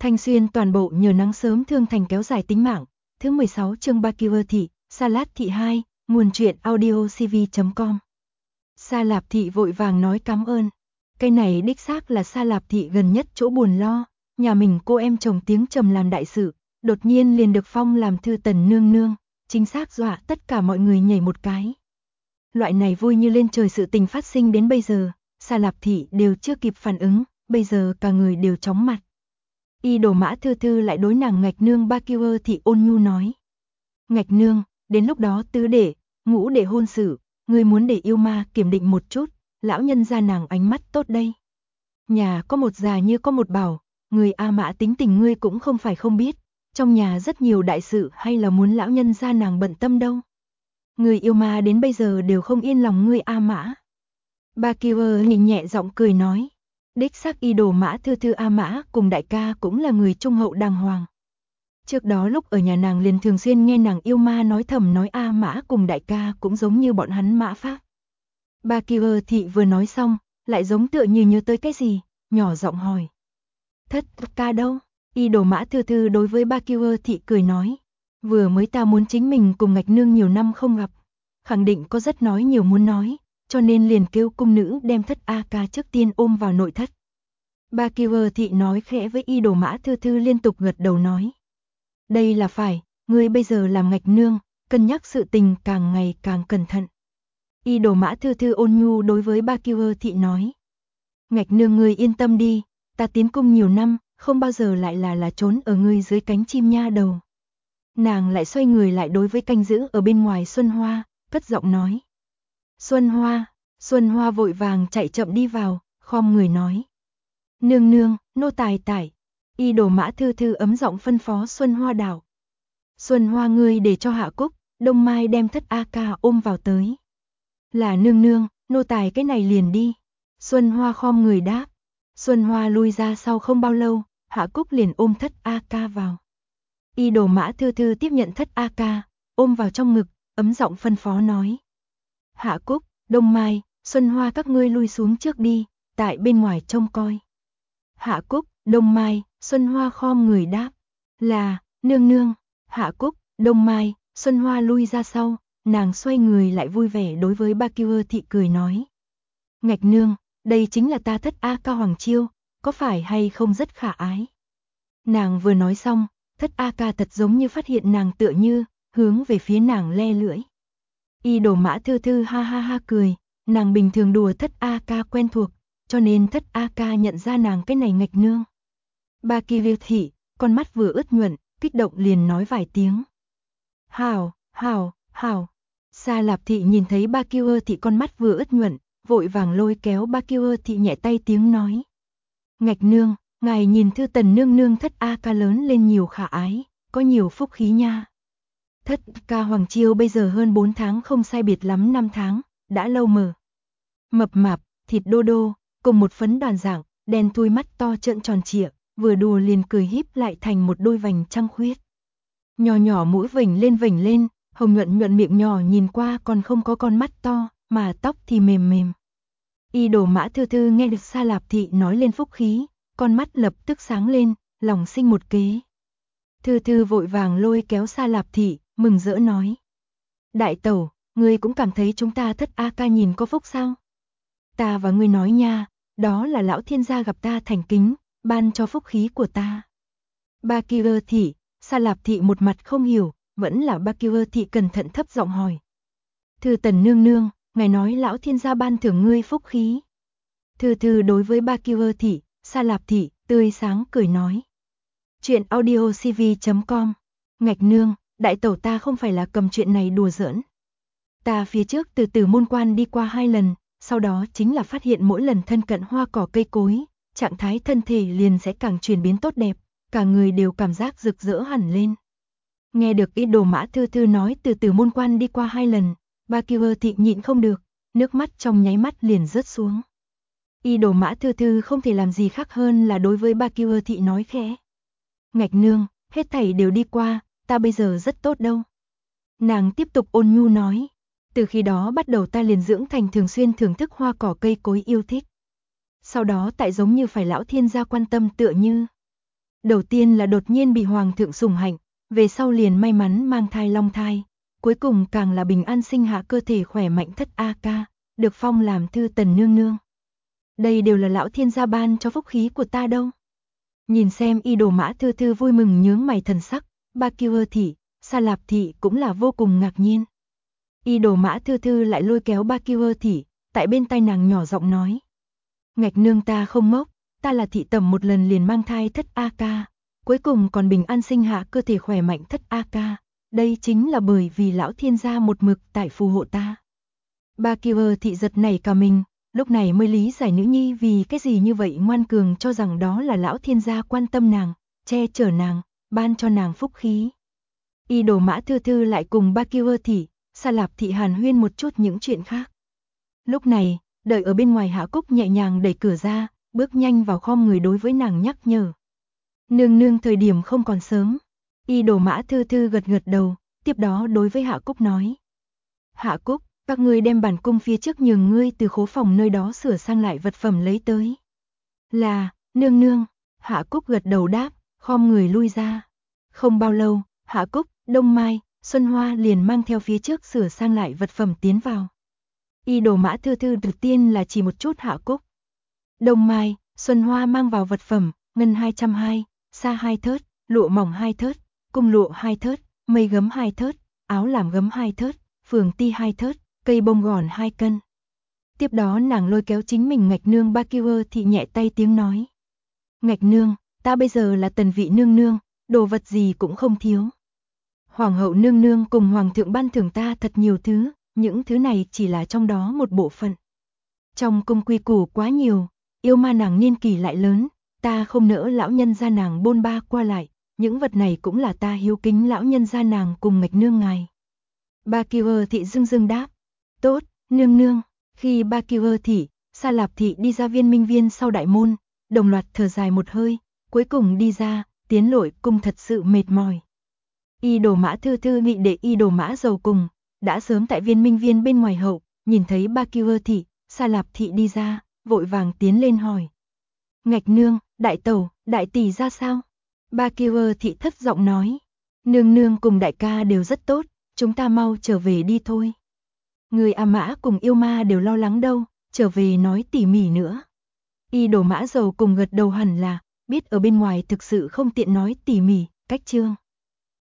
Thanh Xuyên toàn bộ nhờ nắng sớm thương thành kéo dài tính mạng. Thứ 16 chương Ba Kiêu Thị, Sa Lát Thị 2, nguồn truyện audio cv.com. Sa Lạp Thị vội vàng nói cảm ơn. Cái này đích xác là Sa Lạp Thị gần nhất chỗ buồn lo, nhà mình cô em chồng tiếng trầm làm đại sự, đột nhiên liền được phong làm thư tần nương nương, chính xác dọa tất cả mọi người nhảy một cái. Loại này vui như lên trời sự tình phát sinh đến bây giờ, Sa Lạp Thị đều chưa kịp phản ứng, bây giờ cả người đều chóng mặt. Y Đồ Mã Thư Thư lại đối nàng Ngạch Nương Ba Kiêu Thị ôn nhu nói. Ngạch Nương, đến lúc đó tứ đệ, ngũ đệ hôn sự, ngươi muốn để yêu ma kiểm định một chút, lão nhân gia nàng ánh mắt tốt đây. Nhà có một già như có một bảo, người A Mã tính tình ngươi cũng không phải không biết, trong nhà rất nhiều đại sự hay là muốn lão nhân gia nàng bận tâm đâu. Người yêu ma đến bây giờ đều không yên lòng ngươi A Mã. Ba Kiêu nhìn nhẹ giọng cười nói. Đích xác Y Đồ Mã Thư Thư A Mã cùng đại ca cũng là người trung hậu đàng hoàng. Trước đó lúc ở nhà nàng liền thường xuyên nghe nàng yêu ma nói thầm nói A Mã cùng đại ca cũng giống như bọn hắn Mã Phác. Ba Kiêu Thị vừa nói xong, lại giống tựa như nhớ tới cái gì, nhỏ giọng hỏi. Thất ca đâu? Y Đồ Mã Thư Thư đối với Ba Kiêu Thị cười nói. Vừa mới ta muốn chính mình cùng Ngạch Nương nhiều năm không gặp, khẳng định có rất nói nhiều muốn nói, cho nên liền kêu cung nữ đem Thất A ca trước tiên ôm vào nội thất. Ba Kiêu Thị nói khẽ với Y Đồ Mã Thư Thư liên tục gật đầu nói. Đây là phải, ngươi bây giờ làm Ngạch Nương, cân nhắc sự tình càng ngày càng cẩn thận. Y Đồ Mã Thư Thư ôn nhu đối với Ba Kiêu Thị nói. Ngạch Nương ngươi yên tâm đi, ta tiến cung nhiều năm, không bao giờ lại là trốn ở ngươi dưới cánh chim nha đầu. Nàng lại xoay người lại đối với canh giữ ở bên ngoài Xuân Hoa, cất giọng nói. Xuân Hoa vội vàng chạy chậm đi vào, khom người nói. Nương nương, nô tài tải. Y Đồ Mã Thư Thư ấm giọng phân phó Xuân Hoa đảo. Xuân Hoa ngươi để cho Hạ Cúc, Đông Mai đem Thất A ca ôm vào tới. Là nương nương, nô tài cái này liền đi. Xuân Hoa khom người đáp. Xuân Hoa lui ra sau không bao lâu, Hạ Cúc liền ôm Thất A ca vào. Y Đồ Mã Thư Thư tiếp nhận Thất A ca, ôm vào trong ngực, ấm giọng phân phó nói. Hạ Cúc, Đông Mai, Xuân Hoa các ngươi lui xuống trước đi, tại bên ngoài trông coi. Hạ Cúc, Đông Mai, Xuân Hoa khom người đáp. Là, nương nương. Hạ Cúc, Đông Mai, Xuân Hoa lui ra sau, nàng xoay người lại vui vẻ đối với Ba Kiêu Thị cười nói. Ngạch Nương, đây chính là ta Thất A ca Hoàng Chiêu, có phải hay không rất khả ái. Nàng vừa nói xong, Thất A ca thật giống như phát hiện nàng tựa như, hướng về phía nàng le lưỡi. Y Đồ Mã Thư Thư ha ha ha cười, nàng bình thường đùa Thất A ca quen thuộc, cho nên Thất A ca nhận ra nàng cái này Ngạch Nương. Ba Kiêu Thị, con mắt vừa ướt nhuận, kích động liền nói vài tiếng. Hảo, hảo, hảo. Sa Lạp Thị nhìn thấy Ba Kiêu Thị con mắt vừa ướt nhuận, vội vàng lôi kéo Ba Kiêu Thị nhẹ tay tiếng nói. Ngạch Nương, ngài nhìn thư tần nương nương Thất A ca lớn lên nhiều khả ái, có nhiều phúc khí nha. Thất ca Hoàng Chiêu bây giờ hơn 4 tháng không sai biệt lắm 5 tháng, đã lâu mờ. Mập mạp, thịt đô đô, cùng một phấn đoàn dạng, đen thui mắt to trợn tròn trịa, vừa đùa liền cười híp lại thành một đôi vành trăng khuyết. Nhỏ nhỏ mũi vểnh lên, hồng nhuận nhuận miệng nhỏ nhìn qua còn không có con mắt to, mà tóc thì mềm mềm. Y Đồ Mã Thư Thư nghe được Sa Lạp Thị nói lên phúc khí, con mắt lập tức sáng lên, lòng sinh một kế. Thư Thư vội vàng lôi kéo Sa Lạp Thị, mừng rỡ nói. Đại tẩu, ngươi cũng cảm thấy chúng ta Thất A ca nhìn có phúc sao? Ta và ngươi nói nha, đó là lão thiên gia gặp ta thành kính, ban cho phúc khí của ta. Ba Kiêu Thị, Sa Lạp Thị một mặt không hiểu, vẫn là Ba Kiêu Thị cẩn thận thấp giọng hỏi. Thư tần nương nương, ngài nói lão thiên gia ban thưởng ngươi phúc khí. Thư Thư đối với Ba Kiêu Thị, Sa Lạp Thị, tươi sáng cười nói. Chuyện audio cv.com. Ngạch Nương, đại tẩu ta không phải là cầm chuyện này đùa giỡn. Ta phía trước từ Tử Môn Quan đi qua 2 lần, sau đó chính là phát hiện mỗi lần thân cận hoa cỏ cây cối, trạng thái thân thể liền sẽ càng chuyển biến tốt đẹp, cả người đều cảm giác rực rỡ hẳn lên. Nghe được Y Đồ Mã Thư Thư nói từ Tử Môn Quan đi qua 2 lần, Ba Kiêu Thị nhịn không được, nước mắt trong nháy mắt liền rớt xuống. Y Đồ Mã Thư Thư không thể làm gì khác hơn là đối với Ba Kiêu Thị nói khẽ. Ngạch Nương, hết thảy đều đi qua, ta bây giờ rất tốt đâu. Nàng tiếp tục ôn nhu nói. Từ khi đó bắt đầu ta liền dưỡng thành thường xuyên thưởng thức hoa cỏ cây cối yêu thích. Sau đó tại giống như phải lão thiên gia quan tâm tựa như. Đầu tiên là đột nhiên bị hoàng thượng sủng hạnh, về sau liền may mắn mang thai long thai, cuối cùng càng là bình an sinh hạ cơ thể khỏe mạnh thất A ca, được phong làm thư tần nương nương. Đây đều là lão thiên gia ban cho phúc khí của ta đâu. Nhìn xem Y Đồ Mã Thư Thư vui mừng nhướng mày thần sắc, Ba Kiêu thị, Sa Lạp thị cũng là vô cùng ngạc nhiên. Y Đồ Mã Thư Thư lại lôi kéo Ba Kiêu thị, tại bên tai nàng nhỏ giọng nói. Ngạch nương ta không ngốc, ta là thị tẩm một lần liền mang thai thất A ca, cuối cùng còn bình an sinh hạ cơ thể khỏe mạnh thất A ca, đây chính là bởi vì lão thiên gia một mực tại phù hộ ta. Ba Kiêu thị giật nảy cả mình, lúc này mới lý giải nữ nhi vì cái gì như vậy ngoan cường cho rằng đó là lão thiên gia quan tâm nàng, che chở nàng, ban cho nàng phúc khí. Y Đồ Mã Thư Thư lại cùng Ba Kiêu thị, Sa Lạp thị hàn huyên một chút những chuyện khác. Lúc này, đợi ở bên ngoài Hạ Cúc nhẹ nhàng đẩy cửa ra, bước nhanh vào khom người đối với nàng nhắc nhở. Nương nương thời điểm không còn sớm. Y Đồ Mã Thư Thư gật gật đầu, tiếp đó đối với Hạ Cúc nói. Hạ Cúc, các ngươi đem bản cung phía trước nhường ngươi từ khố phòng nơi đó sửa sang lại vật phẩm lấy tới. Là, nương nương, Hạ Cúc gật đầu đáp, khom người lui ra. Không bao lâu, Hạ Cúc, Đông Mai, Xuân Hoa liền mang theo phía trước sửa sang lại vật phẩm tiến vào. Y Đồ Mã Thư Thư đầu tiên là chỉ một chút Hạ Cúc. Đông Mai, Xuân Hoa mang vào vật phẩm, ngân 220, sa 2 thớt, lụa mỏng 2 thớt, cung lụa 2 thớt, mây gấm 2 thớt, áo làm gấm 2 thớt, phường ti 2 thớt, cây bông gòn 2 cân. Tiếp đó nàng lôi kéo chính mình Ngạch nương Ba Kiêu thị nhẹ tay tiếng nói. Ngạch nương, ta bây giờ là tần vị nương nương, đồ vật gì cũng không thiếu. Hoàng hậu nương nương cùng hoàng thượng ban thưởng ta thật nhiều thứ, những thứ này chỉ là trong đó một bộ phận. Trong cung quy củ quá nhiều, yêu ma nàng niên kỷ lại lớn, ta không nỡ lão nhân gia nàng bôn ba qua lại, những vật này cũng là ta hiếu kính lão nhân gia nàng cùng Ngạch nương ngài. Ba Kiêu thị dưng dưng đáp, tốt, nương nương. Khi Ba Kiêu thị, Sa Lạp thị đi ra Viên Minh Viên sau đại môn, đồng loạt thở dài một hơi, cuối cùng đi ra, tiến lội cung thật sự mệt mỏi. Y Đồ Mã Thư Thư nghị đệ Y Đồ Mã Dầu cùng, đã sớm tại Viên Minh Viên bên ngoài hậu, nhìn thấy Ba Kiêu thị, Sa Lạp thị đi ra, vội vàng tiến lên hỏi. Ngạch nương, đại tẩu, đại tỷ ra sao? Ba Kiêu thị thất giọng nói. Nương nương cùng đại ca đều rất tốt, chúng ta mau trở về đi thôi. Người A Mã cùng yêu ma đều lo lắng đâu, trở về nói tỉ mỉ nữa. Y Đồ Mã Dầu cùng gật đầu hẳn là, biết ở bên ngoài thực sự không tiện nói tỉ mỉ, cách chương.